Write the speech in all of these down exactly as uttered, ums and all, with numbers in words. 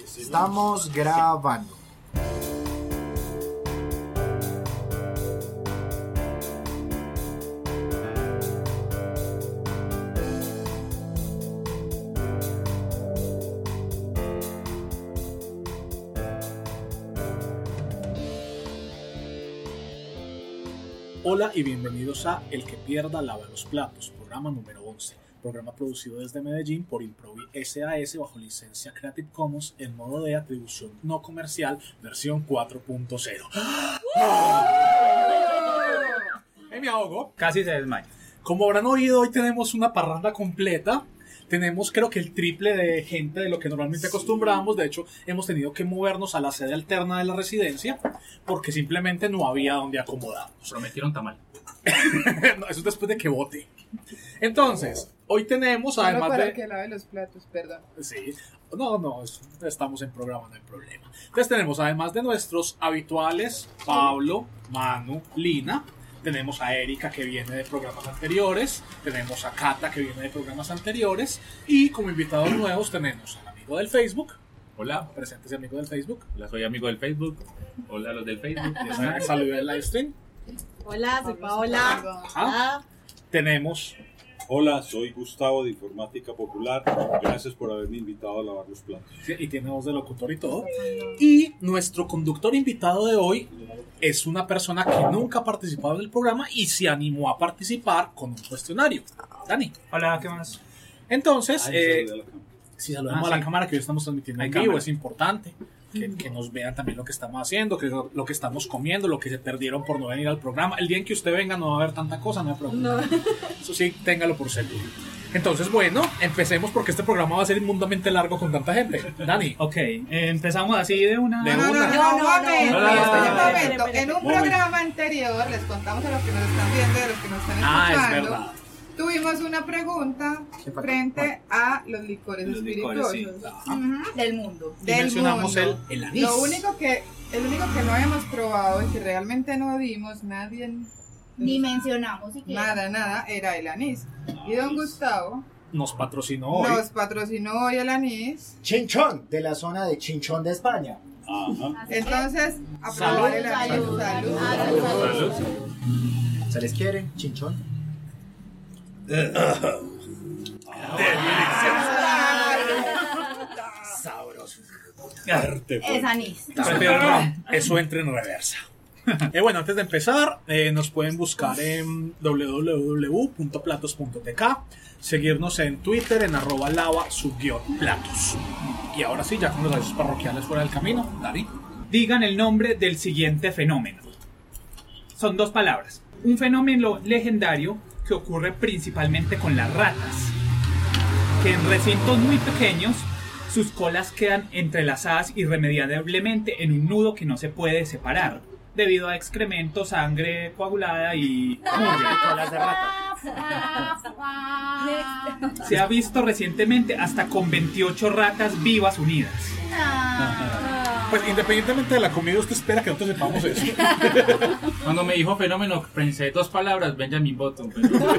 Estamos grabando. Hola y bienvenidos a El que pierda lava los platos, programa número once, programa producido desde Medellín por Improvi S A S bajo licencia Creative Commons en modo de atribución no comercial, versión cuatro punto cero. ¡Eh, me ahogo! Casi se desmaya. Como habrán oído, hoy tenemos una parranda completa. Tenemos creo que el triple de gente de lo que normalmente acostumbramos. De hecho, hemos tenido que movernos a la sede alterna de la residencia porque simplemente no había donde acomodarnos. Prometieron tamal. No, eso es después de que vote. Entonces, hoy tenemos además para de... que lave los platos, perdón. Sí, no, no, estamos en programa, no hay problema. Entonces tenemos además de nuestros habituales, Pablo, Manu, Lina. Tenemos a Erika, que viene de programas anteriores. Tenemos a Cata, que viene de programas anteriores. Y como invitados nuevos tenemos al amigo del Facebook. Hola. Preséntese, amigo del Facebook. Hola, soy amigo del Facebook. Hola, los del Facebook. Saludos del live stream. Hola, soy Paola. Ajá. Tenemos... Hola, soy Gustavo de Informática Popular. Gracias por haberme invitado a lavar los platos. Sí, y tiene voz de locutor y todo. Y nuestro conductor invitado de hoy es una persona que nunca ha participado en el programa y se animó a participar con un cuestionario. Dani. Hola, ¿qué más? Entonces, Ay, eh, saludé a la cámara. si saludamos Ah, a la sí. cámara que hoy estamos transmitiendo Hay en vivo, cámara. es importante que, que nos vean también lo que estamos haciendo, que lo que estamos comiendo, lo que se perdieron por no venir al programa. El día en que usted venga no va a haber tanta cosa, no hay problema. No. Eso sí, téngalo por seguro. Entonces, bueno, empecemos porque este programa va a ser inmundamente largo con tanta gente. Dani. Ok, eh, empezamos así de una. De No, no, una. no, No, un no, momento, no. espera un Ah, momento. espere, espere, En un momento. programa anterior, les contamos a los que nos están viendo y a los que nos están Ah, es escuchando, verdad. tuvimos una pregunta ¿Qué pasó? frente a los licores Los espirituosos licores, sí. Ajá. Del mundo. Y del mencionamos mundo. el, el anís. Lo único que, el único que no hemos probado y que realmente no dimos, nadie, Ni mencionamos siquiera. nada, nada, era el anís. Y don Gustavo Nos patrocinó hoy. nos patrocinó hoy el anís. Chinchón, de la zona de Chinchón de España. Ajá. Así que- Entonces, a Salud. probar el anís. Salud. Salud. Ah, Salud. ¿Se les quiere? Chinchón. Sabroso. Es anís. Prefiero el ron. Eso entra en reversa. Eh, bueno, antes de empezar, eh, nos pueden buscar en doble u doble u doble u punto platos punto t k, seguirnos en Twitter en arroba lava subguión platos. Y ahora sí, ya con los avisos parroquiales fuera del camino, Dani. Digan el nombre del siguiente fenómeno. Son dos palabras. Un fenómeno legendario que ocurre principalmente con las ratas, que en recintos muy pequeños sus colas quedan entrelazadas irremediablemente en un nudo que no se puede separar, debido a excremento, sangre coagulada y mugre. Colas de rata. Se ha visto recientemente hasta con veintiocho ratas vivas unidas. Pues independientemente de la comida, usted espera que nosotros sepamos eso. Cuando me dijo fenómeno, pensé dos palabras, Benjamin Button. Pero...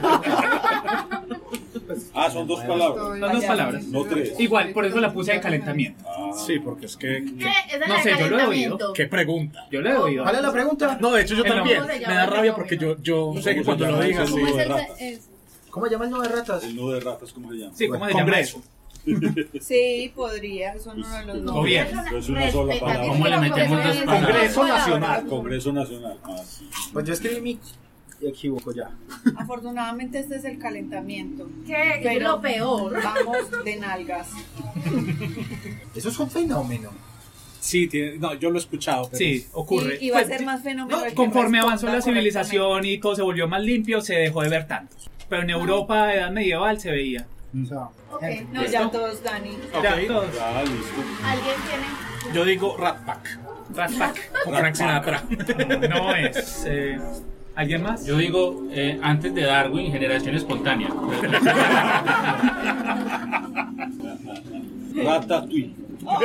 Ah, son dos palabras, Estoy- Son dos palabras. no tres. Igual, por eso la puse de calentamiento. Ah, Sí, porque es que... ¿Qué? que- Esa es No la sé, de yo lo he calentamiento. ¿Qué pregunta? Yo le he oído. ¿Cuál es la pregunta? No, de hecho yo El también. nombre se Me llama da el rabia porque yo, fenómeno. yo sé que ¿Cómo se cuando lo llama digas... ese ¿Cómo nudo es de el- ratas? es- ¿Cómo llaman los de ratas? El nudo de ratas, ¿cómo se llama? Sí, ¿cómo se llama eso? Congreso. Sí, podría, son uno de los No, Gobierno. eso Es una sola respeta- palabra. ¿Cómo le metemos dos palabras? Congreso Nacional. Congreso Nacional. Ah, sí. Pues yo escribí mi... Y equivoco ya. Afortunadamente este es el calentamiento. ¿Qué? Es Pero lo peor. vamos de nalgas. Eso es un fenómeno. Sí, tiene, no, yo lo he escuchado. Pero Sí, ocurre. Y, y va a Pues, ser más fenómeno. no, el que conforme responda avanzó la civilización y todo se volvió más limpio, se dejó de ver tantos. Pero en Europa, de edad medieval, se veía. O sea, Ok, gente. correctamente. No, ya todos, Dani. Ok. Ya, todos. Ya, listo. ¿Alguien tiene? Yo digo Rat Pack. Rat Pack. Con Frank Sinatra. No es. eh, ¿Alguien más? Yo digo, eh, antes de Darwin, generación espontánea. Ratatouille.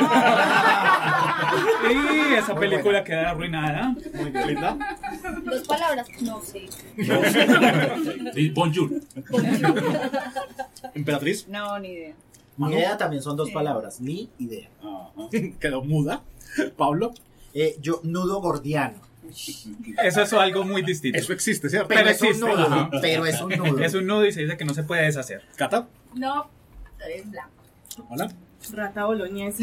Sí, esa película queda arruinada. Muy linda. Dos palabras. No sé. Sí, bonjour. Emperatriz. No, ni idea. Ni idea también son dos Sí. palabras. Ni idea. Ajá. Quedó muda. Pablo, Eh, yo, nudo gordiano. Eso es algo muy distinto. eso existe, ¿cierto? Pero es un existe. nudo. Ajá. Pero es un nudo. Es un nudo y se dice que no se puede deshacer. Cata, No, eres blanco. hola. Rata boloñesa.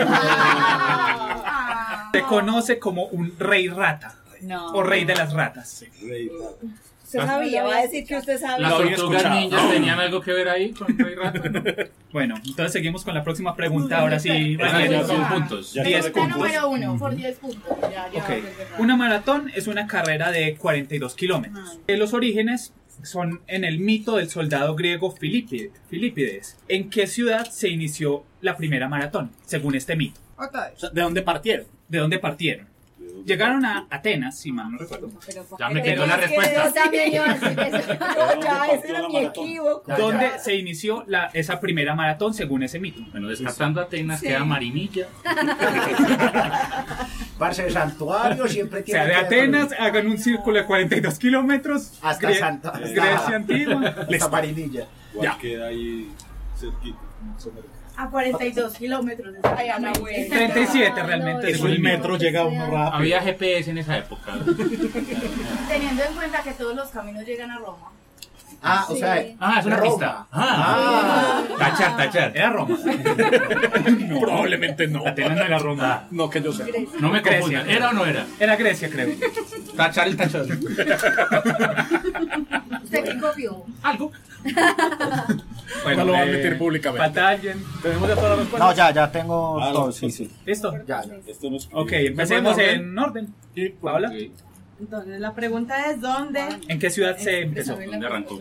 Ah. Se conoce como un rey rata No. o rey de las ratas. Rey rata. Usted sabía, va a decir que usted sabe. Las Lo había tortugas escuchado. ninjas tenían algo que ver ahí con Rey Rata, ¿no? Bueno, entonces seguimos con la próxima pregunta. Ahora sí, Esa Daniel. ya son puntos. Ya diez está La puntos. número uno, por diez puntos. Ya, ya. Ok. Una maratón es una carrera de cuarenta y dos kilómetros. Eh, Los orígenes son en el mito del soldado griego Filipi- Filipides. ¿En qué ciudad se inició la primera maratón, según este mito? Otra O vez. sea, ¿de dónde partieron? ¿De dónde partieron? Llegaron a Atenas, si mal no recuerdo, Ya me Pero quedó la es que respuesta. yo también iba a decir eso. No, ya, ese era mi equívoco. Ya, donde ya. se inició la, esa primera maratón, según ese mito. Bueno, descartando Atenas queda Marinilla. Parce, el santuario siempre O tiene sea, de que- Atenas hagan un círculo de cuarenta y dos kilómetros Hasta Gre- Santa- hasta- Grecia antigua. Hasta Marinilla. ¿Cuál Ya. queda ahí cerquita? A cuarenta y dos kilómetros. Ay, a la vuelta. treinta y siete realmente, Eso según el el mito. metro llega uno rápido. Había G P S en esa época. Teniendo en cuenta que todos los caminos llegan a Roma. Ah, o sea. Ah, es una Roma. pista. Ah. Tachar, tachar. Era Roma. Probablemente no. Atenas no era Roma. No que yo sepa. No me Grecia. confundan. ¿Era o no era? Era Grecia, creo. Tachar el tachar. ¿Usted qué copió? Algo. No lo va a eh, admitir públicamente. Falta alguien. ¿Tenemos ya todas las respuestas? No, ya, ya tengo Ah, todo. no, Sí, sí. ¿Listo? Ya, ya. Esto no es. Ok, empecemos orden? en orden. Y, Paola, Sí. Entonces, la pregunta es: ¿dónde? ¿en qué ciudad se empezó? ¿Dónde arrancó?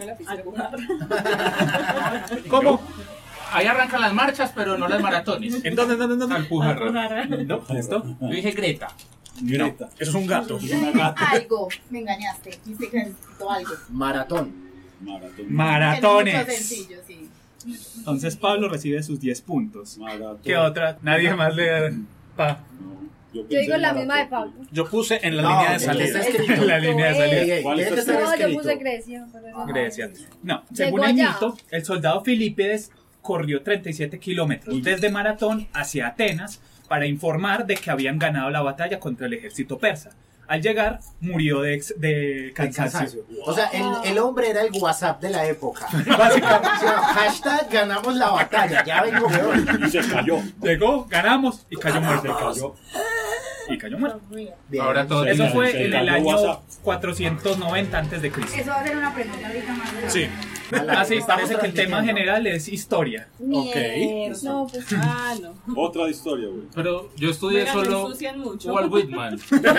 ¿Cómo? Ahí arrancan las marchas, pero no las maratones. ¿En dónde, en dónde, en dónde? Alpujarra. No, ¿Listo? Yo dije Greta. Greta. Eso es un gato. Algo. Me engañaste. Dice que necesito algo. Maratón. Maratón. Maratones. Es mucho sencillo, sí. Entonces Pablo recibe sus diez puntos. Maratón. ¿Qué otra? Nadie más le pa. No, Yo pensé digo en la maratón. misma de Pablo. Yo puse en la No, línea de está salida. escrito. La línea de salida. Ey, ey, ¿Cuál tiene que está estar No, yo escrito. puse Grecia. por eso. Grecia. No, Llegó según el allá. mito, el soldado Filipides corrió treinta y siete kilómetros desde Maratón hacia Atenas para informar de que habían ganado la batalla contra el ejército persa. Al llegar, murió de, ex- de El cansancio. cansancio. O sea, el, el hombre era el WhatsApp de la época. Básicamente, O sea, hashtag ganamos la batalla. Ya vengo peor. Y se cayó. llegó, ganamos y cayó muerto. Cayó. Y cayó muerto. Bien. Ahora todo Eso Se fue cayó en el año WhatsApp. cuatrocientos noventa antes de Cristo. Eso va a ser una pregunta ahorita más. Sí. Ah, sí, Estamos parece que el tema transmitiendo. general es historia. Mierda. No, pues. Ah, no. Otra historia, güey. Pero yo estudié Oigan, me solo ensucian mucho. Walt Whitman.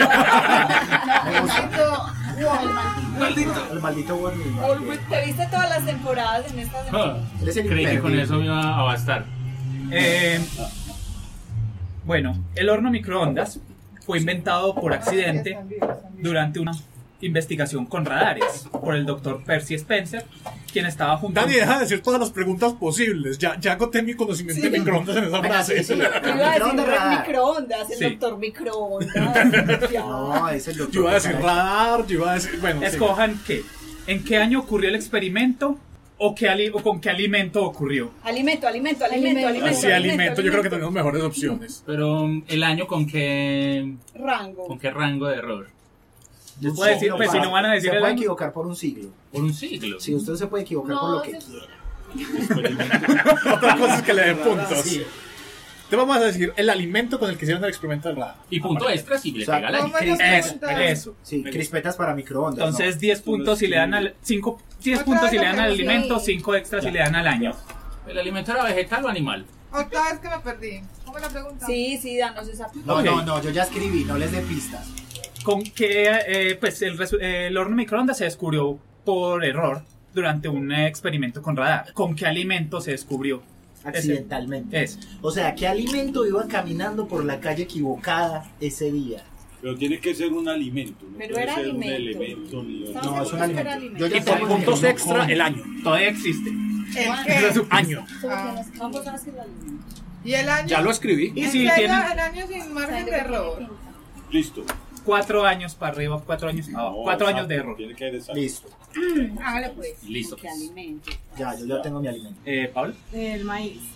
El maldito Warning. ¿Te viste todas las temporadas en estas? Ah, Eres el Creí que con imperdible. eso me iba a bastar. Eh, bueno, el horno microondas fue inventado por accidente durante una investigación con radares por el doctor Percy Spencer, quien estaba junto Dani, deja de decir todas las preguntas posibles. Ya, ya agoté mi conocimiento de microondas en esa Venga, frase. sí, sí. Yo iba a decir Microondas, no es radar. microondas, el Sí. doctor microondas. Ya. No, es el doctor. Yo iba a decir radar, yo iba a decir. Bueno, sí. Escojan qué. ¿En qué año ocurrió el experimento o, qué ali- o con qué alimento ocurrió? Alimento, alimento, alimento, Alimento. alimento. Así alimento, yo creo que tenemos mejores opciones. Pero um, el año con qué, Rango. con qué rango de error. Yo puedo decir, pues si no van a decir Se el puede año. equivocar por un siglo. Por un siglo. Si usted se puede equivocar por lo que sí. quiera. Otra cosa es que le den puntos. Sí. Te vamos a decir el alimento con el que hicieron el experimento del radar. Y punto extra si le O sea, pega la ¿cómo diferencia. es? Eso, Pregunta. eso. Sí, crispetas para microondas. Entonces ¿no? diez puntos si le dan al cinco, diez Otra puntos si vez le dan lo al que alimento, sí. cinco extras si le dan al año. ¿El alimento era vegetal o animal? Otra vez que me perdí. ¿Cómo es la pregunta? Sí, sí, danos esa. No, Ok. no, no, yo ya escribí, no les dé pistas. Con que eh, pues el, resu- eh, el horno microondas se descubrió por error durante un eh, experimento con radar. ¿Con qué alimento se descubrió? Accidentalmente. Es. O sea, ¿qué alimento iba caminando por la calle equivocada ese día? Pero tiene que ser un alimento. No Pero puede era ser alimento. un elemento ni No, No, es un seguro que era alimento. Yo ya Y por tengo puntos mi- extra, el año. Todavía existe. ¿El Esa qué? es su Año. Ah. Vamos a hacer el alimento. ¿Y el año? Ya lo escribí. Y ¿En si serio? tienen El año sin margen de error. Listo. cuatro años para arriba, cuatro años para abajo, No, cuatro años exacto, de error. Tiene que ser exacto. Listo. Hágale pues. Listo. ¿Qué alimento? Ya, yo ya tengo mi alimento. Eh, Pablo. El maíz.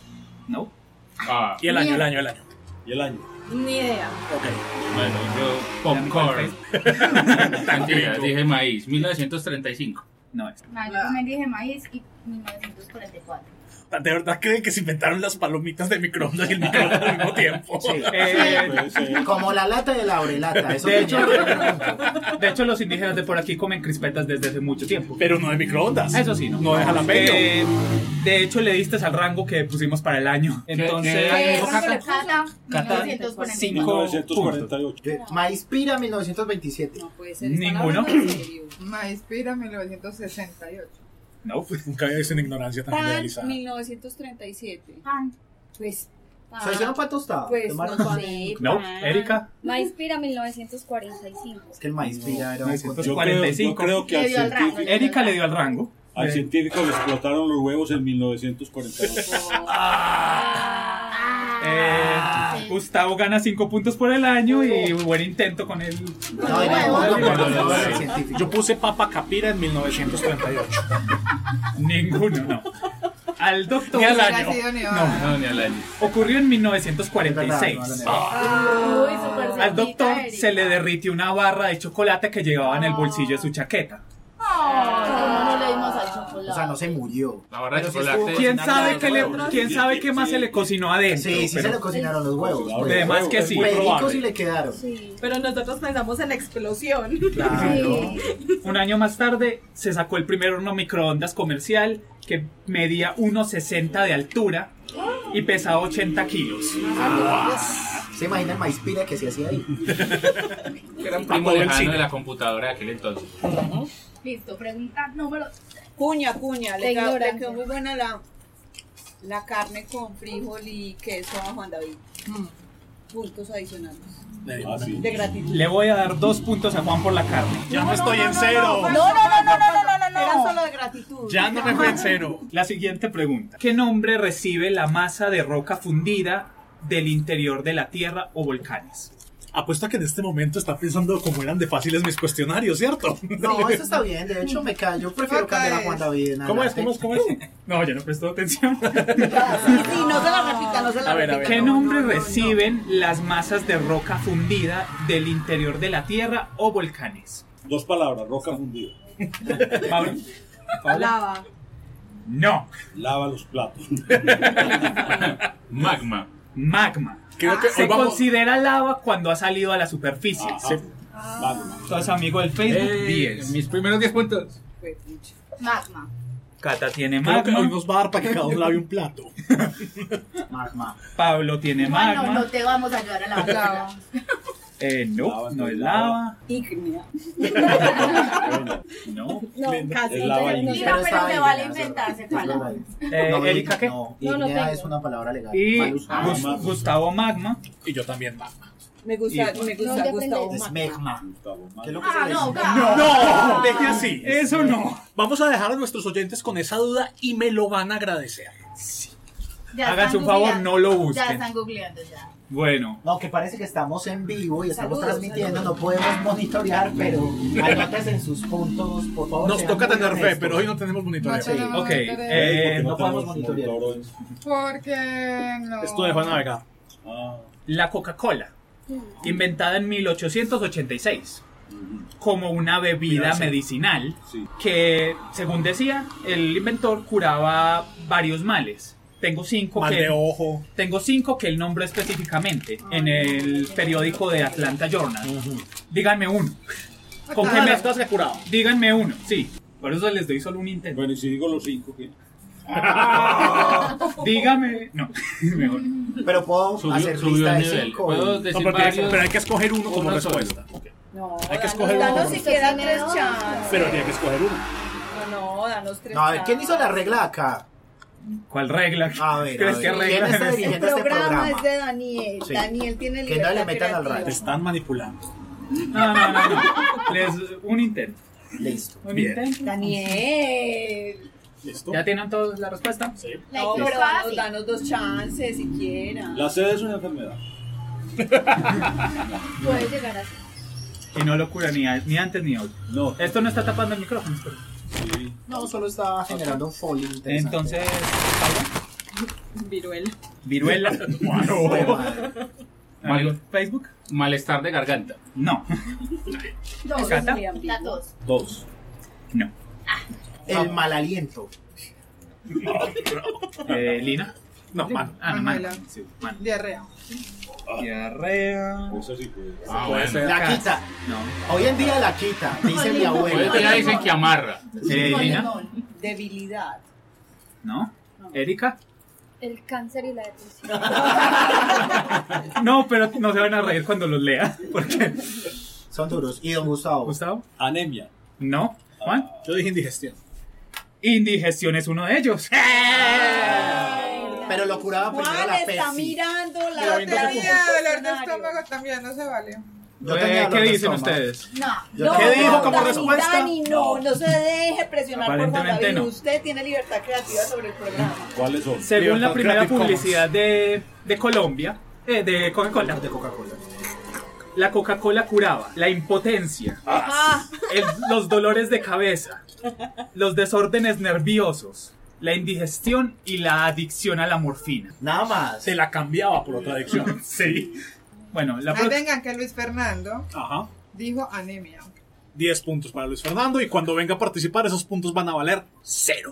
No. Ah, Y el año, Bien. el año, el año. ¿Y el año? Ni idea. Ok. bueno, yo popcorn. Mentira, dije maíz, mil novecientos treinta y cinco. No es. No, yo también dije maíz y mil novecientos cuarenta y cuatro. ¿De verdad creen que se inventaron las palomitas de microondas y el microondas al mismo tiempo? Eh, Puede ser. Como la lata de la orelata. Eso De te- hecho, de hecho, los indígenas de por aquí comen crispetas desde hace mucho tiempo. Pero no de microondas. Eso sí, ¿no? No de jalapeño. Eh, de hecho, le diste al rango que pusimos para el año. Entonces, qué? Eh, Cata? Cata, Cata, mil novecientos cuarenta y mil cinco. cuatro. novecientos cuarenta y ocho. Eh, Maíz Pira mil novecientos veintisiete. No puede ser. Ninguno. Están hablando en serio. Maíz Pira mil novecientos sesenta y ocho. no. Nunca había visto una ignorancia tan Pan, generalizada. mil novecientos treinta y siete. Pan. Pues. pan, ¿Se hicieron pan tostado? Pues ¿Qué no más? sé. No, pan. Erika. Maíz Pira mil novecientos cuarenta y cinco. Es que el Maíz Pira era un... novecientos Yo creo, cuarenta y yo cinco. creo que al Le dio al rango. científico, Erika le dio al rango. al Eh, científico le explotaron los huevos en mil novecientos cuarenta y ocho. Ah, eh, sí. Gustavo gana cinco puntos por el año y buen intento con él. No, era Huevo. un No, no, no, el no. científico. Yo puse papa capira en mil novecientos treinta y ocho. Ninguno, no. Al doctor Ni al Hubiera año. sido ni No. No, ni al año. ocurrió en mil novecientos cuarenta y Es verdad, seis. no, no, no. Uy, súper Al cerquita, doctor Erika. se le derritió una barra de chocolate que llevaba en el bolsillo de su chaqueta. Ay, ¿cómo no le dimos al chocolate? O sea, no se murió. La barra de Pero sí chocolate. estuvo ¿Quién cocinando sabe los qué le, huevos. quién sabe qué más se le cocinó adentro? Sí, sí Pero se le cocinaron los huevos. Claro, pues. además que huevos, sí. muy Pericos probable. sí le quedaron. Sí. Pero nosotros pensamos en la explosión. Claro. Un año más tarde se sacó el primer horno microondas comercial que medía uno sesenta de altura y pesaba ochenta kilos. ¿Se imagina el Maíz Pira que se hacía ahí? Era un A primo todo el lejano cine. de la computadora de aquel entonces. Listo, pregunta número Cuña, cuña. De Le, quedó- le ignorancia. quedó muy buena la, la carne con frijol y queso a Juan David. Puntos adicionales. Ah, sí. De gratitud. Le voy a dar dos puntos a Juan por la carne. Ya no, estoy en cero. No, no, no, no, no, no, no, no. Era solo de gratitud. Ya no me fui en cero. La siguiente pregunta. ¿Qué nombre recibe la masa de roca fundida del interior de la Tierra o volcanes? Apuesto a que en este momento está pensando cómo eran de fáciles mis cuestionarios, ¿cierto? No, eso está bien. De hecho, me cae. Yo prefiero Acá cambiar a es. Juan David. en ¿Cómo es? adelante. ¿Cómo es? ¿Cómo es? No, ya no prestó atención. Sí, sí, no se la repita, no se la A ver, a repita. ver. ¿Qué nombre reciben las masas de roca fundida del interior de la Tierra o volcanes? Dos palabras, roca fundida. Pablo. Pablo. Lava. No. Lava los platos. Magma. Magma. Creo que Se hoy vamos- considera lava cuando ha salido a la superficie. Ajá. Se- Magma. Entonces, amigo del Facebook, Eh, diez. mis primeros diez puntos. Fue pucha. magma. Cata tiene Creo que hoy magma. nos va a dar para que cada uno lave un plato. Magma. Pablo tiene Bueno, magma. no te vamos a ayudar a la Lava. Eh, no, Lava, no es lava. lava. Ígnea. Bueno, No. No, casi. Es lava no, ígnea. Mira, pero está se ahí, vale ya, inventarse es palabras. verdad. Eh, No, ¿Erika qué? No, No, no ignea tengo. es una palabra legal. Y Mal usada. Gus- Magma. Gustavo Magma. Y yo también, magma. Me gusta, Y- me gusta No, ya Gustavo aprendí. Es Magma. megma. Gustavo, ¿Qué es lo Magma. que se Ah, le no, dice? ga. No, deje así. Eso no. Vamos a dejar a nuestros oyentes con esa duda y me lo van a agradecer. Ya Háganse están un favor, googleando. no lo Ya busquen. están googleando ya. Bueno, No, que parece que estamos en vivo y estamos Saludos, transmitiendo, saludos. no podemos monitorear, pero anótense en sus puntos, por favor. Nos sean toca muy tener fe, honestos. pero hoy no tenemos monitoreo. No tenemos ok. interés. eh, no podemos tenemos monitorear. monitor hoy? Porque no. Esto dejó de navegar. Ah, la Coca-Cola, inventada en mil ochocientos ochenta y seis como una bebida Mira, sí. medicinal sí. que, según decía, el inventor curaba varios males. Tengo cinco Mal que de ojo. tengo cinco que él nombró específicamente en el periódico de Atlanta Journal. Díganme uno. ¿Con qué Ah, me las cosas que curaba. Díganme uno, sí. Por eso les doy solo un intento. Bueno, y si digo los cinco, ¿qué? Dígame. No, mejor. Pero puedo Subió, hacer subió lista el de nivel. cinco. Puedo y- decir No, porque- varios. pero hay que escoger uno como Uno solo. respuesta. No, Hay que danos, escoger uno. danos siquiera tres No. chances. Pero tiene que escoger uno. No, no, danos tres No, a ver, ¿quién hizo la chances. regla acá? ¿Cuál regla? A ver, ¿Crees a que ver, regla? ¿quién está El dirigiendo este programa, programa? es de Daniel. Sí. Daniel tiene Que no le libertad metan al creativa. Te están manipulando. No, no, no, no. Les, un intento. Listo. Un Bien. intento. Daniel. ¿Listo? ¿Ya tienen todos la respuesta? Sí. La No, hizo pero danos, fácil. danos dos chances siquiera. La sed es una enfermedad. Puede llegar así. Y no lo cura ni, a- ni antes ni hoy. No. Esto no está tapando el micrófono. espera. Sí. No, solo estaba generando un folio interesante. Entonces, Pablo, Viruela. Viruela. Jue madre. Mal- ¿Facebook? Malestar de garganta. No. Dos. ¿Cata? La tos. Dos. No. El mal aliento. Eh, ¿Lina? No, mano. Ah, no, Manuela. mano. Sí, mano. Diarrea. Diarrea. Eso sí puede. Ah, Puede bueno. ser La acá. quita. No. Hoy en día la quita, dice mi Hoy abuela. en día dicen que amarra. Eh, Con ¿Lina? limón. Debilidad. ¿No? ¿Erika? El cáncer y la depresión. No, pero no se van a reír cuando los lea. Porque. Son duros. ¿Y don Gustavo? ¿Gustavo? Anemia. No. ¿Juan? Yo dije indigestión. Indigestión es uno de ellos. Pero lo curaba primero Juan la está Pepsi. mirando la Yo tenía dolor de escenario. estómago también, no se vale. Yo Eh, tenía ¿Qué dolor de dicen estómago. ustedes? No. Yo No, tenía ¿Qué dijo dolor como de Dani, estómago. respuesta? Dani, no, no se deje presionar por Juan Aparentemente David. no. Usted tiene libertad creativa sobre el programa. ¿Cuáles son? Según la Libertad primera Creative publicidad de, de Colombia, eh, de Coca-Cola, De Coca-Cola. la Coca-Cola curaba la impotencia, Ah, el- los dolores de cabeza, los desórdenes nerviosos, la indigestión y la adicción a la morfina. Nada más. Se la cambiaba por otra adicción. Sí. Bueno, la Ahí pro- vengan que Luis Fernando Ajá. dijo anemia. diez puntos para Luis Fernando y cuando venga a participar esos puntos van a valer cero.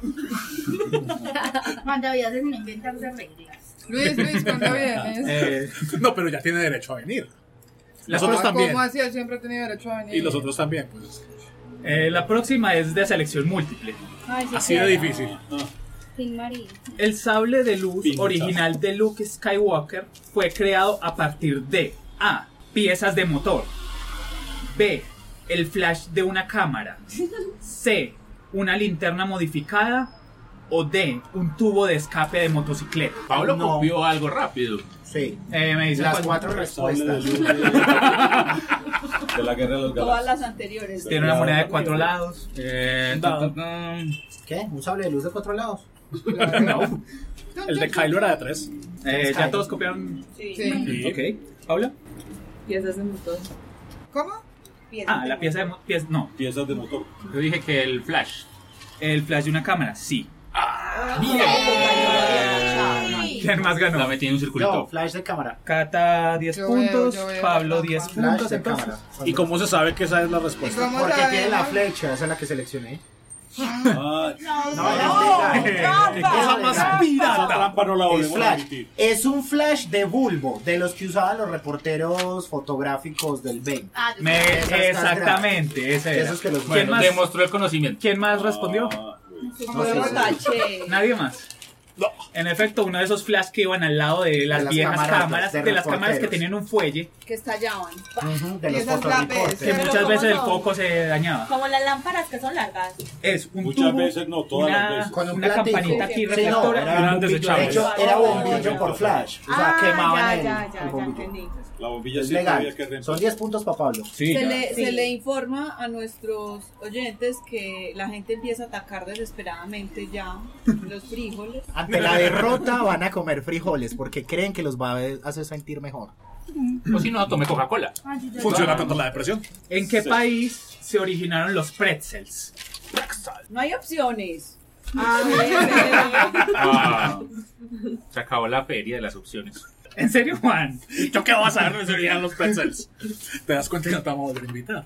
Juan David hace sin inventarse reglas. Luis, Luis, ¿cuándo vienes? eh, No, pero ya tiene derecho a venir. la, Nosotros pro- también. ¿Cómo así? Él siempre ha tenido derecho a venir. Y los otros también, pues. eh, la próxima es de selección múltiple. Ay, sí, Así de claro. difícil. Sin María. El sable de luz Pinchas. original de Luke Skywalker fue creado a partir de A. Piezas de motor. B. El flash de una cámara. C. Una linterna modificada. O D. Un tubo de escape de motocicleta. Pablo No. copió algo rápido. Sí. Eh, me dice Las cuál- cuatro Sable de respuestas. luz de, de la guerra de los todas galaxias. las anteriores. Tiene una moneda de cuatro lados. Eh, Un dado. tu, tu, tu. ¿Qué? ¿Un sable de luz de cuatro lados? No. El de Kylo era de tres. Eh, ¿Ya todos copiaron? Sí. Sí. Sí. Ok. ¿Paula? Piezas de motor. ¿Cómo? Piezas Ah, de la pieza de... mo- pieza- no. Piezas de motor. Yo dije que el flash. El flash de una cámara. Sí. motor. ¿Quién más La ganó? metí en un circulito. Yo, flash de cámara. Cata diez Yo puntos. veo, yo veo Pablo la diez trampa. Flash puntos. de Entonces. cámara. ¿Y cómo se sabe que esa es la ¿Y respuesta? cómo Porque tiene la sabemos? flecha, esa es la que seleccioné. Ah, No, es legal. ¡Qué cosa más esa pirata! trampa no la Es volvemos a flash. repetir. Es un flash de bulbo, de los que usaban los reporteros fotográficos del veinte. Ah, yo Me- sé. Esas exactamente, ese era. Esos que los ¿Quién buenos. más, Demostró el conocimiento. ¿Quién más respondió? Ah, bueno. Como No sé, de sí. tache. Nadie más. No. En efecto, uno de esos flash que iban al lado de las, De las viejas camaradas, cámaras, de de, las cámaras que reporteros. tenían un fuelle, Que estallaban. Ujú, de Y los esas fotoreportes. que Pero muchas ¿cómo veces el son? foco se dañaba. Como las lámparas que son largas. Es un Muchas tubo, veces no, todas una, las veces. Con un una platico. campanita aquí Sí, sí. Sí, no, reflectora. era y un eran bombillo. De desechables. hecho, era bombillo por flash. O sea, Ah, quemaban ya, el, ya, el ya, ya bombillo. entendí. La bombilla Es sí había legal. que reemplazar. Son diez puntos para Pablo. Sí, Se ya. le, Sí. se le informa a nuestros oyentes que la gente empieza a atacar desesperadamente ya los frijoles. Ante la derrota van a comer frijoles porque creen que los va a hacer sentir mejor. O si no, tomé Coca-Cola. Ah, sí, ya. Funciona contra la depresión. ¿En qué Sí. país se originaron los pretzels? No hay opciones. Ah, se acabó la feria de las opciones. ¿En serio, Juan? ¿Yo qué vas a ver? Me servían los pretzels. ¿Te das cuenta que no te vamos a volver a invitar?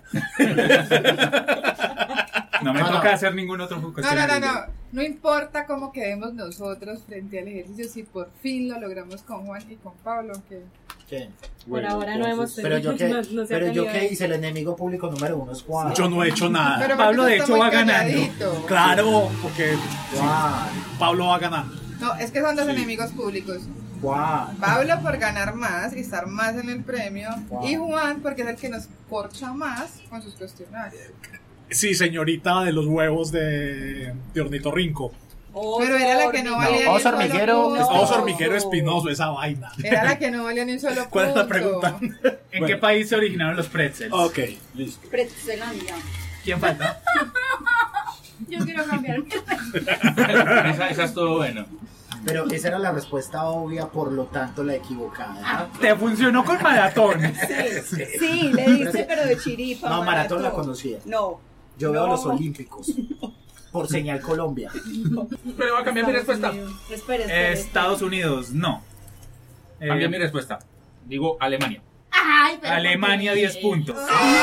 No me No, toca no. hacer ningún otro No, no, cuestionario. no, no. No importa cómo quedemos nosotros frente al ejercicio, si por fin lo logramos con Juan y con Pablo, que ¿Qué? Bueno, ahora no hemos Pero yo qué, No- no se ha pero yo tenido qué eso. hice, el enemigo público número uno es Juan. Yo no he hecho nada. Pero Pablo, porque de está hecho, muy va ganando. calladito. Claro, porque Juan, Pablo va ganando. No, es que son dos enemigos públicos. Juan. Pablo por ganar más y estar más en el premio. Wow. Y Juan porque es el que nos corcha más con sus cuestionarios. Sí, señorita de los huevos de, de Ornitorrinco. Pero era la que no valía ni un oso solo hormiguero, punto. Oso hormiguero espinoso, esa vaina. Era la que no valía ni un solo punto. ¿Cuál es la pregunta? ¿En Bueno. qué país se originaron los pretzels? Ok. Listo. Pretzelandia. ¿Quién falta? Yo quiero cambiar. Esa, esa estuvo bueno. Pero esa era la respuesta obvia, por lo tanto la equivocada. Te funcionó con maratón. Sí, le dice, pero de chiripa. No, maratón la conocía. No. Yo veo No. los olímpicos. por Señal Colombia. Pero voy a cambiar mi respuesta. Espera, espera. Estados Unidos, no. Eh, Cambia mi respuesta. Digo Alemania. Ay, pero Alemania, ¿por qué? diez puntos.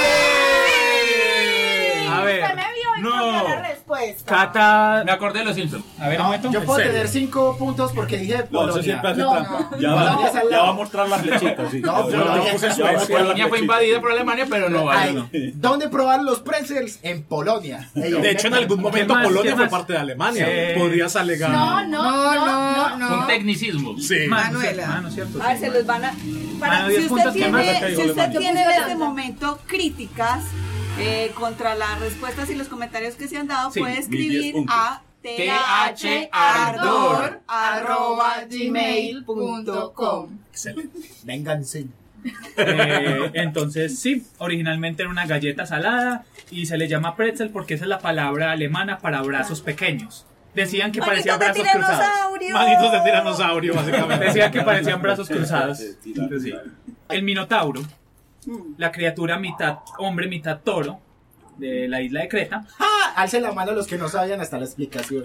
A ver, Usted me vio y no. cambió la respuesta. Cata. Me acordé de los Simpsons. A ver, un No, momento. yo puedo ¿En serio? tener cinco puntos porque dije No, eso Polonia. siempre hace No, trampa. no. Ya, va, Polonia es al ya lado. va a mostrar la flechita, sí. No, Ya yo va- no ya puse va a Suecia. mostrar la Polonia fue flechita. invadida por Alemania, pero no Ay, vale. ¿dónde probar los pretzels? En Polonia. De hecho, en algún momento más? Polonia ¿Qué fue más? parte de Alemania. Eh, Podrías alegar. No, no, No, no, no, no. Un tecnicismo. Sí. Manuela. Ah, no es cierto. A ver, sí. se los van a... Para, Mano, si diez usted puntos, ¿qué más? tiene, Acá digo si usted Alemania. tiene Yo en puse este Holanda. momento críticas eh, contra las respuestas y los comentarios que se han dado, Sí, puede mis escribir diez puntos. a T H ardor arroba gmail punto com. Excelente. Vénganse. Eh, entonces, sí, originalmente era una galleta salada y se le llama pretzel porque esa es la palabra alemana para brazos pequeños. Decían que parecían ¡Manitos de brazos cruzados. tiranosaurio! Manitos de tiranosaurio, básicamente. Decían que parecían brazos cruzados. Tira- Entonces, sí. El minotauro, la criatura mitad hombre, mitad toro de la isla de Creta, ¡Ah! Alcen la mano los que no sabían hasta la explicación.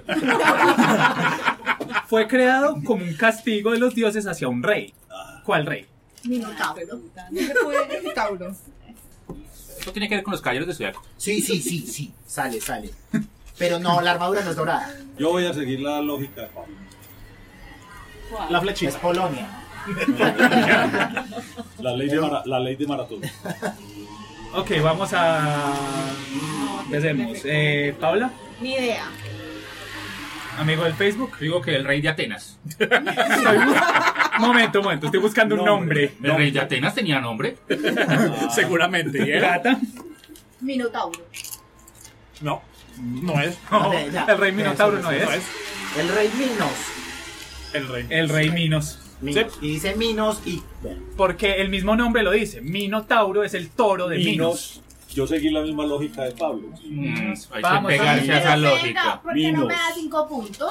fue creado como un castigo de los dioses hacia un rey. ¿Cuál rey? Minotauro. Tauro. Esto tiene que ver con los caballeros de Zodiaco. Sí, sí, sí, sí. Sale, sale. Pero no, la armadura no es dorada. Yo voy a seguir la lógica de Pablo. La Es flechita. Polonia. La ley de, mara- la ley de maratón. Ok, vamos a... Empecemos. Eh, Paula, Ni idea. amigo del Facebook. Digo que el rey de Atenas. Momento, momento, estoy buscando un nombre. ¿El rey de Atenas tenía nombre? Seguramente. ¿Y era? Gata. Minotauro. No, no es. No, ver, ya. el rey Minotauro no No es. es. El rey Minos. El rey. El rey Minos. Minos. Y dice Minos y... bueno, Porque el mismo nombre lo dice. Minotauro es el toro de Minos. Minos. Yo seguí la misma lógica de Pablo. Mm, hay Vamos, que pegarse vamos. a esa Pero lógica. venga, ¿por qué no Minos. me da cinco puntos?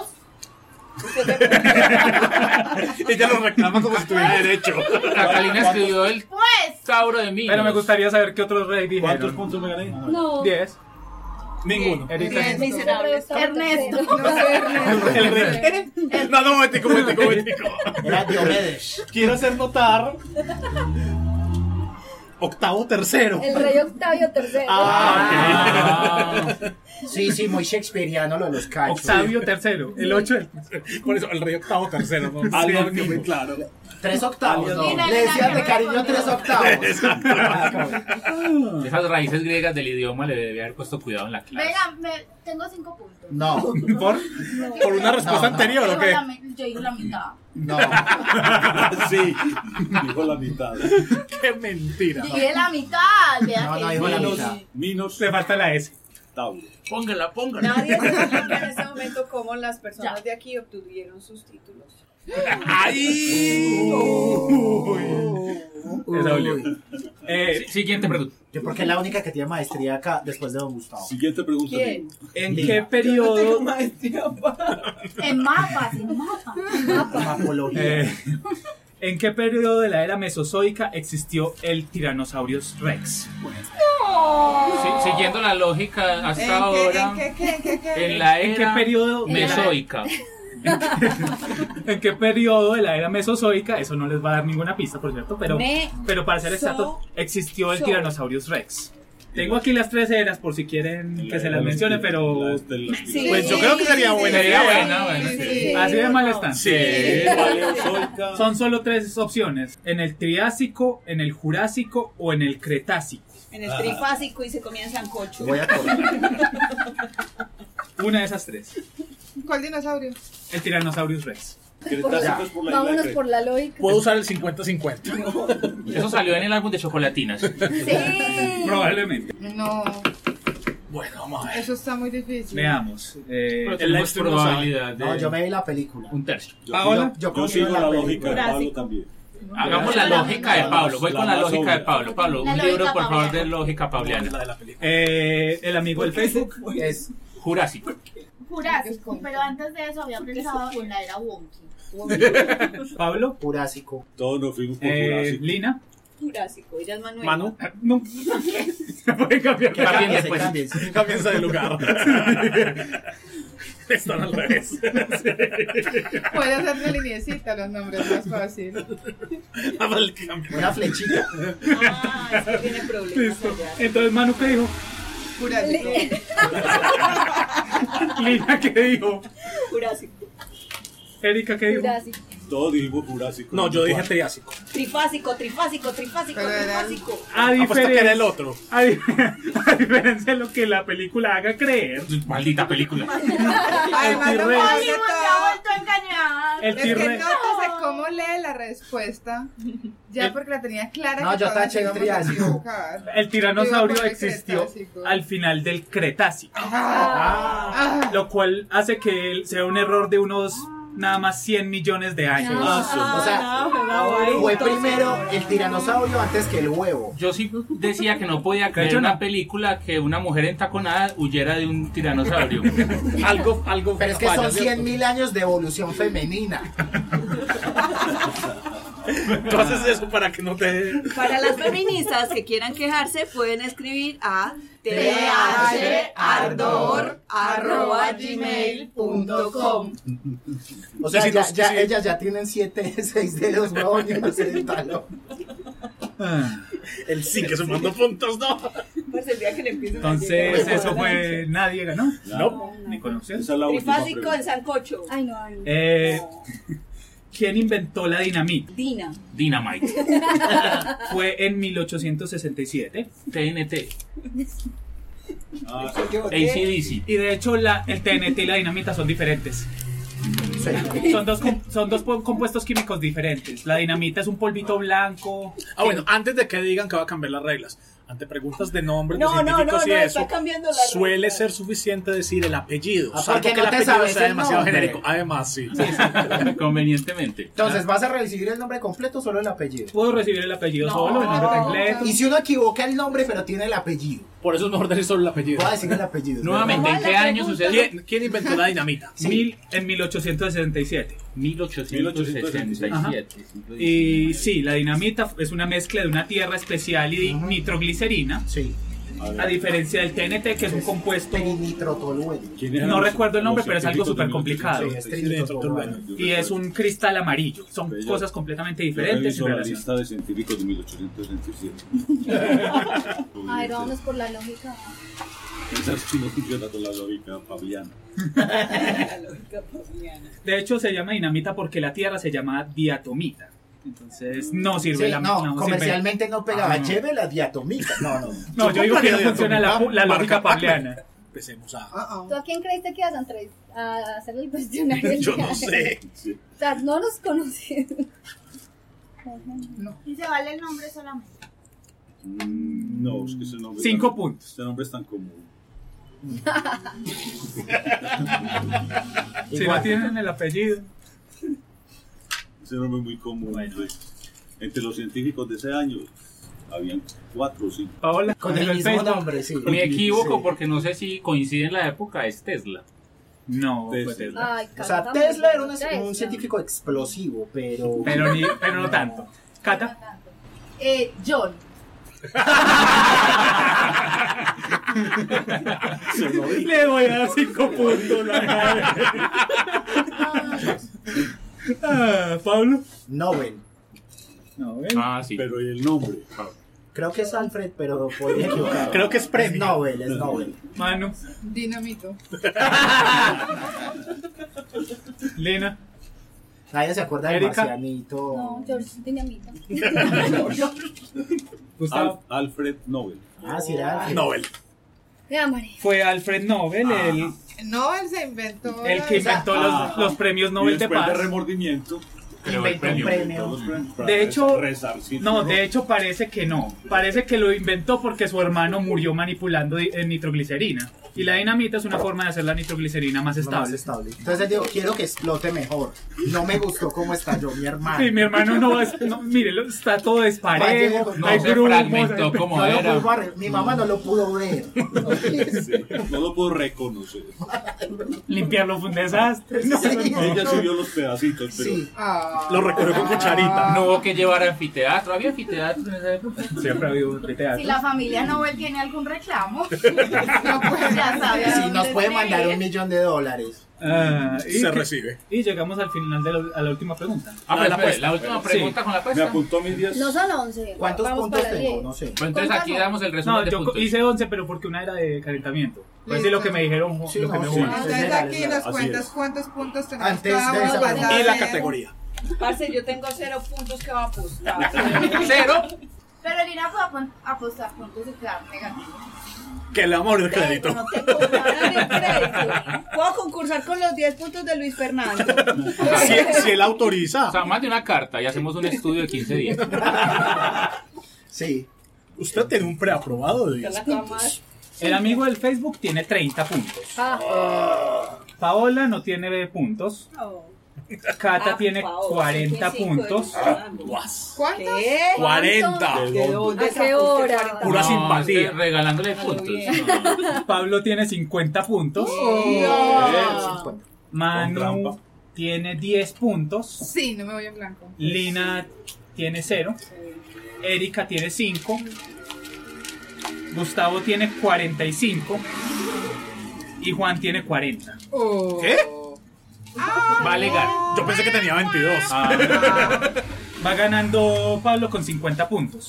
Ella lo reclama como si tuviera derecho. Catalina escribió el Pues, Tauro de Minos. Pero me gustaría saber qué otro rey ¿Cuántos dijeron. puntos me gané? No. Diez. Ninguno. Erika. Bien, miserables. Ernesto. No sé, Ernesto. El rey. No, no, momentico, momentico, momentico. era Diomedes. Quiero hacer notar. Octavo tercero. El rey Octavio tercero. Ah, Ah, Sí, sí, muy shakespeariano lo de los cachos. Octavio tercero. El ocho. por eso, el rey octavo tercero. ¿no? Algo Sí, mismo. muy claro. Tres octavos, ¿no? Mira, Le mira, decían de que cariño respondió. tres octavos. Esas raíces griegas del idioma le debía haber puesto cuidado en la clase. Venga, me, tengo cinco puntos. No, ¿Por? ¿Por una respuesta No, no. anterior o Digo qué? la mi- Yo digo la mitad. no. Sí, dijo la mitad. Qué mentira. Dije la mitad. Vea No, que no, dijo la Minos, mitad. Minos, Le falta la S. Tauro. Póngala, póngala. Nadie se explica en este momento cómo las personas Ya. de aquí obtuvieron sus títulos. ¡Ay! Esa dolió. Eh, Sí, Siguiente pregunta. Yo porque es la única que tiene maestría acá después de Don Gustavo. Siguiente pregunta. ¿Quién? ¿En Diga. qué periodo? maestría. En mapas, en mapas. Mapología. eh, ¿En qué periodo de la era mesozoica existió el Tyrannosaurus Rex? Sí, siguiendo la lógica hasta ¿En ahora, qué, en qué, qué, qué, qué? en la ¿En qué era periodo de la, mesoica. ¿En qué periodo de la era mesozoica? Eso no les va a dar ninguna pista, por cierto, pero, Me- pero para ser so- exacto, existió el so- Tyrannosaurus Rex. Tengo aquí las tres eras por si quieren que se las mencione, pero Sí. Pues yo creo que sería buena Sería idea. buena, bueno, Sí, sí. sí. así de mal están. Sí. Paleozoica. Son solo tres opciones: en el Triásico, en el Jurásico o en el Cretácico. En el trifásico y se comía sancocho. Voy a correr. Una de esas tres. ¿Cuál dinosaurio? El Tyrannosaurus Rex. Cretácico es por la isla de Vámonos Creta. por la lógica. Puedo usar el cincuenta cincuenta. Eso salió en el álbum de Chocolatinas. Sí. Probablemente. No, Bueno, vamos a ver. eso está muy difícil. Veamos. Eh, Pero el tenemos Lexter no probabilidad de No, yo me vi la película. un tercio. Yo, Paola, yo, yo confío sigo en la la película. lógica de Pablo Jurásico. también. Hagamos la lógica de Pablo. Voy La con la más lógica de obvia. Pablo. Pablo, La un lógica libro, por favor, pauliana. de lógica pauliana. La de la película. eh, el amigo del Facebook. Es Jurásico. Jurásico. Pero antes de eso había pensado en la era Wonky. Pablo. Jurásico. Todos nos fuimos por Eh, Jurásico. Lina. Jurásico, ella es Manuel. Manu. No. Pueden cambiar de Cámbiense, pues. cámbiense. Cámbiense de lugar. Están al revés. Sí. Puede hacer una linecita, los nombres más fácil. Una flechita. Ah, es que tiene problemas Listo. allá. Entonces, Manu, ¿qué dijo? Jurásico. Lina, ¿qué dijo? Jurásico. Erika, ¿qué dijo? Jurásico. Todo digo Jurásico. No, yo dije Triásico. Trifásico, trifásico, trifásico, Pero era- trifásico. A Apuesto que era diferencia, el otro. a, di- a diferencia de lo que la película haga creer, Maldita película. Además, El lo T-Rex. mejor de Hollywood te ha todo vuelto a engañar. el es que T-Rex. nótese cómo lee la respuesta. Ya porque la tenía clara. No, que yo todas taché el nos íbamos a Triásico. equivocar. El tiranosaurio Iba por el existió Cretácico. al final del Cretácico, Ah, lo cual hace que él sea un error de unos nada más cien millones de años. O sea, fue primero el tiranosaurio antes que el huevo. Yo sí decía que no podía creer Yo en no. una película que una mujer entaconada huyera de un tiranosaurio. Algo, algo. Pero es que falla, son ¿cierto? cien mil años de evolución femenina. Tú haces eso para que no te. Para las feministas que quieran quejarse, pueden escribir a thardor arroba gmail punto com. O sea, Y si ya, nos- ya- si- ellas ya tienen siete, seis dedos, no, ni no sé el talón. El sí que sumando puntos, no. Pues el día que le empiecen a Entonces, llegar. eso fue. Nadie ganó. No. Ni conoció. Esa es la última Trifásico pregunta. en sancocho. Ay, no, ay, no. Eh, ¿Quién inventó la dinamita? Dina. Dynamite. Fue en mil ochocientos sesenta y siete. T N T. Ah, A C D C. Y de hecho, la, el T N T y la dinamita son diferentes. Son dos, com- son dos po- compuestos químicos diferentes. La dinamita es un polvito blanco. Ah, bueno, antes de que digan que va a cambiar las reglas, ante preguntas de nombres No, de no, científicos no, y no, eso, está cambiando la suele regla. ser suficiente decir el apellido. Ah, salvo porque que no el te apellido sabes sea el demasiado nombre. genérico. Además, sí. Convenientemente. Entonces, ¿vas a recibir el nombre completo o solo el apellido? Puedo recibir el apellido No, solo, el nombre no, completo. Y si uno equivoca el nombre, pero tiene el apellido. Por eso es mejor decir solo el apellido. Voy a decir el apellido. Nuevamente, ¿en qué año sucedió? ¿Quién, quién inventó la dinamita? Mil, en mil ochocientos sesenta y siete. mil ochocientos sesenta y siete. Y sí, la dinamita es una mezcla de una tierra especial y nitroglicerina. Sí. A diferencia del T N T, que es un compuesto. Perinitrotolueno. ¿Quién eran No los- recuerdo el nombre, los pero es algo científicos de súper complicado. Sí, es mil ochocientos sesenta y siete? trinitrotolueno. Y es un cristal amarillo. Son Bello. cosas completamente Yo diferentes en reviso la relación. lista de científicos de mil ochocientos sesenta y siete. A ver, vámonos por la lógica. Esa sí no funciona con la lógica fabiana. La lógica pauliana. De hecho, se llama dinamita porque la tierra se llama diatomita. Entonces, no sirve Sí, la no, sirve. comercialmente no pegaba. Ah, no. Lleve la diatomita. No, no. No, yo digo que no funciona la, la lógica Marca pauliana. Empecemos a. ¿Tú a quién creíste que ibas a, entre- a hacer el cuestionario? el Yo día no de sé. Sí. O sea, no los conocí. Y se vale el nombre solamente. Mm, No, es que ese nombre. Cinco tan- puntos. Este nombre es tan común. Si no tienen el apellido. Ese nombre es muy común. pues. Entre los científicos de ese año, habían cuatro o cinco. Paola, Con el el mismo Facebook. nombre, sí. Me equivoco Sí. porque no sé si coincide en la época, es Tesla. No, Tesla. fue Tesla. Ay, O sea, canta Tesla muy era un, Tesla. un científico explosivo, pero... Pero, ni, pero no tanto. Cata. Eh, John. Le voy a dar cinco puntos. La madre. Ah, Pablo. Nobel. No, ¿eh? Ah, sí. Pero ¿y el nombre? Creo que es Alfred, pero podría equivocar. Creo que es premio. Nobel, es Nobel. Manu. Dinamito. Lina. Nadie se acuerda del Erika. marcianito. No, George Dinamita. Gustavo. Al- Alfred Nobel. Ah, sí, era Alfred. Nobel. Ya, María. Fue Alfred Nobel, el, Nobel se inventó. el que inventó Ah. los, los premios Y Nobel de después de Paz. remordimiento, Inventó un premio. todos los premios para De hecho, resarcir. no, de hecho parece que no. Parece que lo inventó porque su hermano murió manipulando di- eh, nitroglicerina. Y la dinamita es una forma de hacer la nitroglicerina más Más estable. estable. Entonces digo, quiero que explote mejor. No me gustó cómo estalló mi hermano. Sí, mi hermano no va a... No, mire, lo- está todo desparejo, No, hay se grumos, fragmentó hay- como No lo era. pudo arreglar. Mi mamá no lo pudo ver. Sí, no lo puedo reconocer. limpiarlo fue un desastre. No, Sí. no. Ella sí vio los pedacitos, pero Sí. Ah. Lo recogió con cucharita. No hubo que llevar a anfiteatro. ¿Había anfiteatro en esa época? Siempre ha habido un anfiteatro. Si la familia Nobel tiene algún reclamo, no, pues ya sabe. a Si dónde nos puede mandar escribir. un millón de dólares. Ah, y Se que- recibe. Y llegamos al final de la, a la última pregunta. Ah, La pero apuesta. espere, la última Sí. pregunta con la Me apuesta. apuntó mis diez. No son once. ¿Cuántos Vamos puntos para tengo? diez. No sé. Pues entonces aquí damos el resumen No, de yo puntos. hice once, pero porque una era de calentamiento. Pues sí, Listo. lo que me dijeron, Sí, lo que no, me sí. jugó. Entonces General, aquí es nos así cuentas es. cuántos puntos tenemos Antes cada de uno esa para pregunta. Y la saber. categoría. Parce, yo tengo cero puntos que va a apostar. Cero. Pero Lina puede apon- apostar puntos y quedar negativo. Que le vamos a abrir Tengo, crédito. no tengo nada de crédito. Puedo concursar con los diez puntos de Luis Fernando. Si, si él autoriza. O sea, más de una carta y hacemos un estudio de quince días. Sí. Usted tiene un preaprobado de Que diez la puntos. El amigo del Facebook tiene treinta puntos. Ah, Paola no tiene puntos. Oh. Cata Ah, tiene Paola, cuarenta tiene cinco de puntos. Luis Fernando. ¿Cuántos? ¿Qué? cuarenta. ¿De dónde ¿A qué sacó usted hora? cuarenta? Pura No, simpatía. usted regalándole A lo puntos. bien. Pablo tiene cincuenta puntos. Oh. cincuenta. Manu Con trampa. tiene diez puntos. Sí, no me voy en blanco. Lina tiene cero. Erika tiene cinco. Gustavo tiene cuarenta y cinco. Y Juan tiene cuarenta. Oh. ¿Qué? Va a alegar. Yo pensé que tenía veintidós. Va ganando Pablo con cincuenta puntos.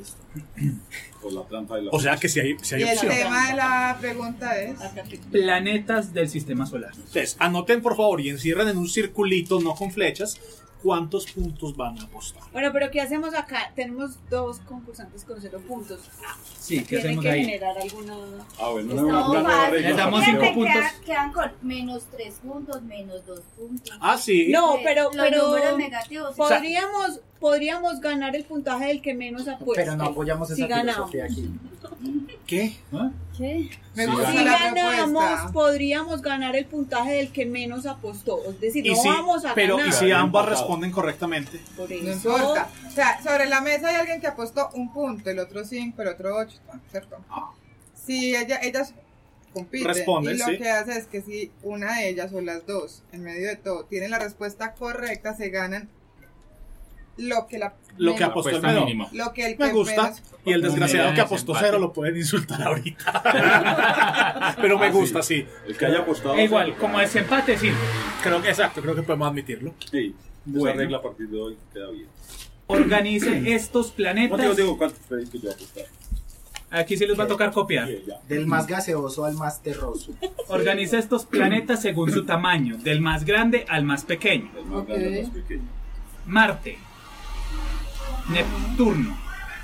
Por la trampa y la. O sea que si hay, si hay Y el opción. tema de la pregunta es... Planetas del sistema solar. Entonces, anoten por favor y encierren en un circulito, no con flechas, cuántos puntos van a apostar. Bueno, pero ¿qué hacemos acá? Tenemos dos concursantes con cero puntos. Sí, ¿qué Tiene hacemos que ahí? generar alguna... Ah, bueno, Está una muy una fácil. regla. Les damos Fíjate, cinco puntos. Quedan, quedan con menos tres puntos, menos dos puntos. Ah, sí. No, Eh, pero, los pero números negativos. sí. podríamos, podríamos ganar el puntaje del que menos apueste. Pero no apoyamos esa si ganamos. filosofía aquí. ¿Qué? ¿Ah? ¿qué? Me Sí, gusta Si la ganamos, propuesta. podríamos ganar el puntaje del que menos apostó. Es decir, Y no si, vamos a pero ganar. y si ambas Empatado. responden correctamente. Por No eso, importa. O sea, sobre la mesa hay alguien que apostó un punto, el otro cinco, el otro ocho, ¿cierto? Si ella, ellas compiten Responden, y lo sí. que hace es que si una de ellas o las dos, en medio de todo, tienen la respuesta correcta, se ganan lo que la Lo que menos- apostó el Apuesta menor. mínima. lo que el Me que gusta. menos- Y el desgraciado Muy que bien, apostó desempate. cero lo pueden insultar ahorita. Pero me Ah, gusta, sí. sí. El que haya apostado. E igual, como desempate, sí. Creo que exacto, creo que podemos admitirlo. Sí. Bueno. Esa regla a partir de hoy queda bien. Organice estos No planetas. digo, digo cuántos creéis que yo voy a apostar. Aquí sí les va a tocar copiar. Sí, ya. Del más gaseoso al más terroso. Organiza estos planetas según su tamaño, del más grande al más pequeño. El más Ok. grande, el más pequeño. Marte, Neptuno,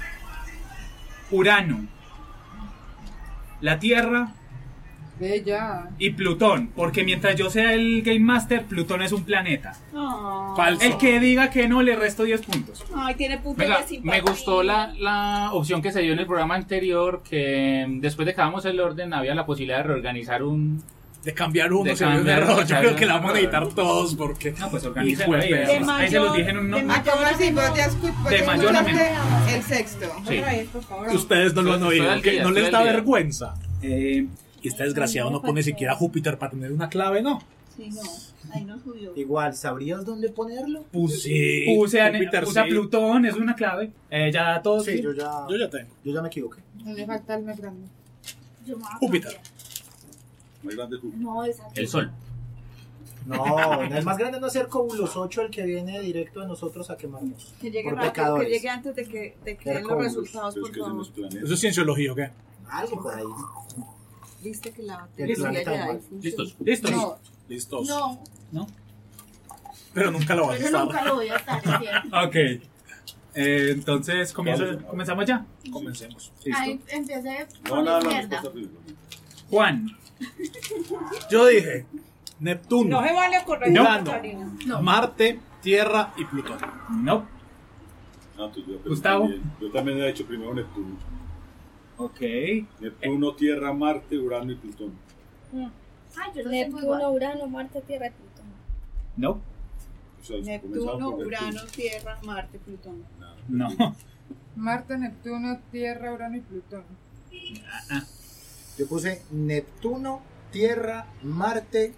Urano, la Tierra Bella. y Plutón. Porque mientras yo sea el Game Master, Plutón es un planeta. Ah. Falso. El que diga que no le resto diez puntos. Ay, tiene puntos Venga, de simpatía. me gustó la, la opción que se dio en el programa anterior, que mm, después de que hagamos el orden había la posibilidad de reorganizar un... De cambiar uno, De se vio un cambiar error. uno, Yo se creo vio que la un vamos a error. editar todos porque. No, pues Hijo organícenlo de ahí. perra. De Ahí se mayor- los dije en un... de no- Ah, ¿cómo así? Pero ya escu- pues ya mayor a escuchaste el sexto. Sí. Otra vez, por favor. Ustedes no lo han Estoy oído. al ¿Qué? día, ¿No estoy les al da día. vergüenza? Eh, Y este desgraciado no pone siquiera Júpiter para tener una clave, ¿no? Sí, no. Ahí no subió. Igual, ¿sabrías dónde ponerlo? Pues sí. puse a, Júpiter puse a sí. Plutón, es una clave. Eh, ya todos. Sí, yo ya, Yo ya tengo. yo ya me equivoqué. No le falta el más grande. Yo me voy a Júpiter. cambiar. Más grande Júpiter. No, esa El Sol. No, el más grande no es ser Cóbulos ocho, el que viene directo de nosotros a quemarnos. Que llegue Por rápido, que pecadores. llegue antes de que, de que den los Hercóbulos. resultados, Pero es por que es en favor. los planetas. ¿Eso es cienciología o qué? Algo por ahí. Viste que la El tecnología planeta ya hay normal. función. ¿Listos? ¿Listos? No, Listos. No, ¿No? Pero nunca lo vas a pero estar. nunca lo voy a estar, es cierto. Ok. Eh, entonces, comienzo- comenzamos ya. Comencemos. Ahí empiece No, con nada, la la izquierda. respuesta primero. Juan, Yo dije Neptuno, No se vale correr, Urano, Catarina. No. Marte, Tierra y Plutón. no. Ah, tú, yo, pero Gustavo. también- Yo también he hecho primero Neptuno. Ok. Neptuno, Tierra, Marte, Urano y Plutón. Ay, yo lo tengo Neptuno, igual. Urano, Marte, Tierra y Plutón. No. O sea, comenzaba Neptuno, por Urano, Tierra, Marte, Plutón. No. Marte, Neptuno, Tierra, Urano y Plutón. Yo puse Neptuno, Tierra, Marte,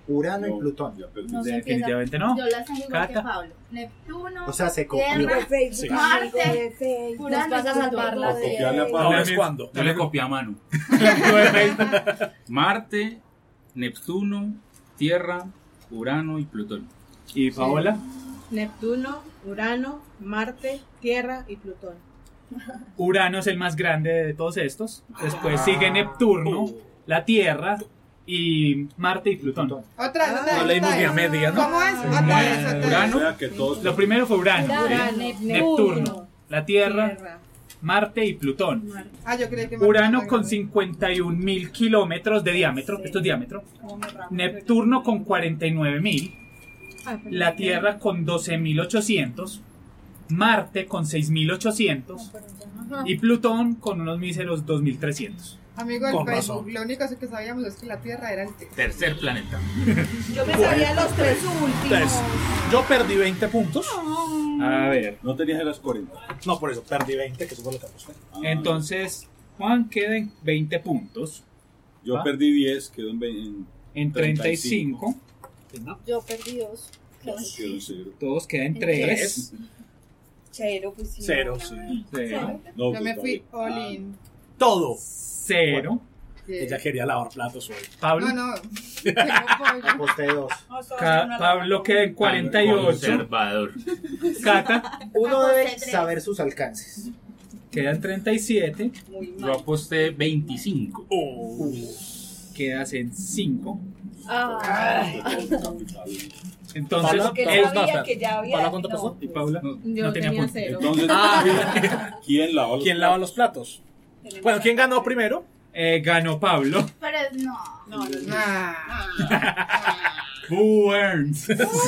Urano y Plutón. Ya perdí. No se Definitivamente empieza. no. Yo las tengo igual que Cata. Pablo. Neptuno, O sea, se copió. Tierra, Sí. Marte, Nos Urano vas a y salvar Plutón. la Por copiarle a de... Pablo. No es cuando. Yo le copié a Manu. Marte, Neptuno, Tierra, Urano y Plutón. ¿Y Paola? Neptuno, Urano, Marte, Tierra y Plutón. Urano es el más grande de todos estos. Después sigue Neptuno, la Tierra y Marte y Plutón. Otra, otra. No leímos ni a media, ¿no? ¿Cómo es? Otra vez, otra vez. Urano. O sea que todos Lo primero fue Urano, Urano, ¿sí? Neptuno. Neptuno, la Tierra, Tierra. Marte y Plutón. Ah, yo creí que me Urano había con pegado. cincuenta y un mil kilómetros de diámetro, esto es diámetro. Neptuno con cuarenta y nueve mil. La Tierra con doce mil ochocientos. Marte con seis mil ochocientos. Y Plutón con unos míseros dos mil trescientos. Amigo del Con Facebook, razón. lo único que sabíamos es que la Tierra era el T. Tercer planeta. Yo me sabía los tres últimos. Entonces, yo perdí veinte puntos. A ver, no tenías las cuarenta. No, por eso, perdí veinte, que eso fue lo que aposté. Ah, entonces Juan queda en veinte puntos, yo ¿va? perdí diez, quedó en, ve- en en treinta y cinco, Yo perdí dos. quedó en cero. todos quedan en tres. Cero, pues sí. Cero, no, sí. Cero. No, Yo me pues, fui vale. all in. Todo. Cero. Yeah. Ella quería lavar platos hoy. Pablo, No, no. Tengo pollo. Aposté dos. No, solo Ca- una Pablo queda en cuarenta y ocho. Conservador. Cata Uno Aposté debe tres. saber sus alcances. queda en treinta y siete. Muy Yo mal. aposté veinticinco. Quedas en cinco. Ah, Entonces, Porque Todos él- no, sabía espera. que ya había. ¿Paula cuánto no, pasó? y Paula No. no, Yo tenía tenía punto. cero. Entonces, Ah, ¿quién lava los ¿quién lava los platos? Tenemos Bueno, ¿quién acá. ganó primero? Eh, ganó Pablo. Pero no. No, no, no. Ah. Who earns?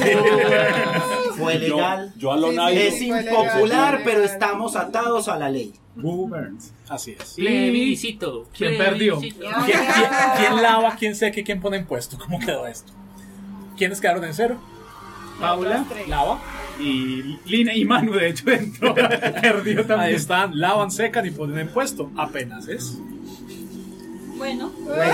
Fue Yo, legal. yo a lo Sí, nadie. Es sí, fue legal, impopular, fue pero legal. estamos atados a la ley. Who earns? Así es. Plebiscito. ¿Quién perdió? ¿Quién, quién, quién lava, quién seca y quién pone impuesto? ¿Cómo quedó esto? ¿Quiénes quedaron en cero? Paula Lava. y Lina y Manu, de hecho, entró. Perdió Ahí también. están, lavan, secan y ponen impuesto. Apenas es. Bueno,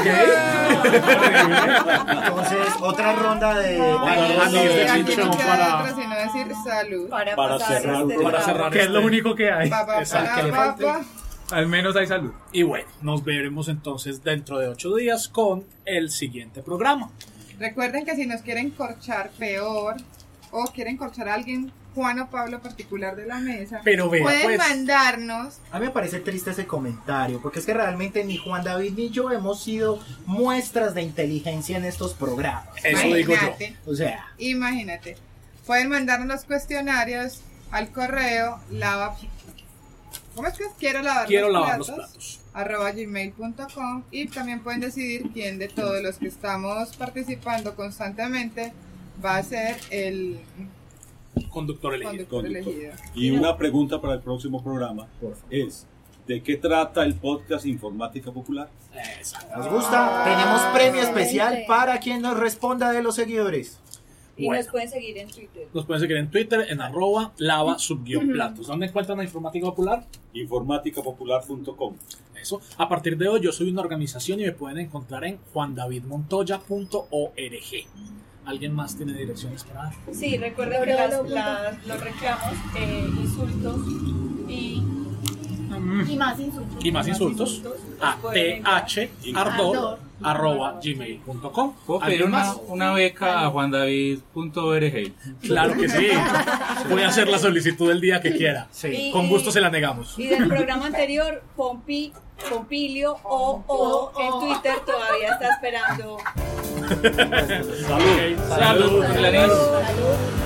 Entonces, otra ronda de Otra ronda Sí, de aquí chinchón no queda para- otra sino decir salud. para, Para pasar cerrar, este para lado. cerrar. Que es lo único que hay. Pa, pa, Exacto, pa, que le pa, falte. pa. Al menos hay salud. Y bueno, nos veremos entonces dentro de ocho días con el siguiente programa. Recuerden que si nos quieren corchar peor o quieren corchar a alguien, Juan o Pablo particular de la mesa, Pero vea, pueden pues. mandarnos. A mí me parece triste ese comentario, porque es que realmente ni Juan David ni yo hemos sido muestras de inteligencia en estos programas. Eso digo yo. Imagínate, O sea, imagínate. Pueden mandarnos los cuestionarios al correo lava. ¿Cómo es que es? Quiero lavar Quiero los lavar los platos, platos. arroba gmail punto com, y también pueden decidir quién de todos los que estamos participando constantemente va a ser el Conductor elegido. conductor Conductor. elegido. Y una pregunta para el próximo programa es, ¿de qué trata el podcast Informática Popular? Exacto. nos gusta. Tenemos premio especial para quien nos responda de los seguidores. Y Bueno. nos pueden seguir en Twitter. Nos pueden seguir en Twitter en arroba lava subguión platos. ¿Dónde encuentran la informática popular? informática popular punto com. Eso. A partir de hoy yo soy una organización y me pueden encontrar en juan david montoya punto org. ¿Alguien más tiene direcciones para dar? Sí, recuerden que las, las- los reclamos, eh, insultos y, Y más insultos. Y más insultos a thardor arroba gmail punto com. ¿Puedo pedir ¿Alguien una, más? una beca a juan david punto org? Claro que sí. Voy a hacer la solicitud el día que quiera. Y- Con gusto se la negamos. y del programa anterior, Pompi, Pompilio o o en Twitter todavía está esperando. Salud. Salud. Salud. salud.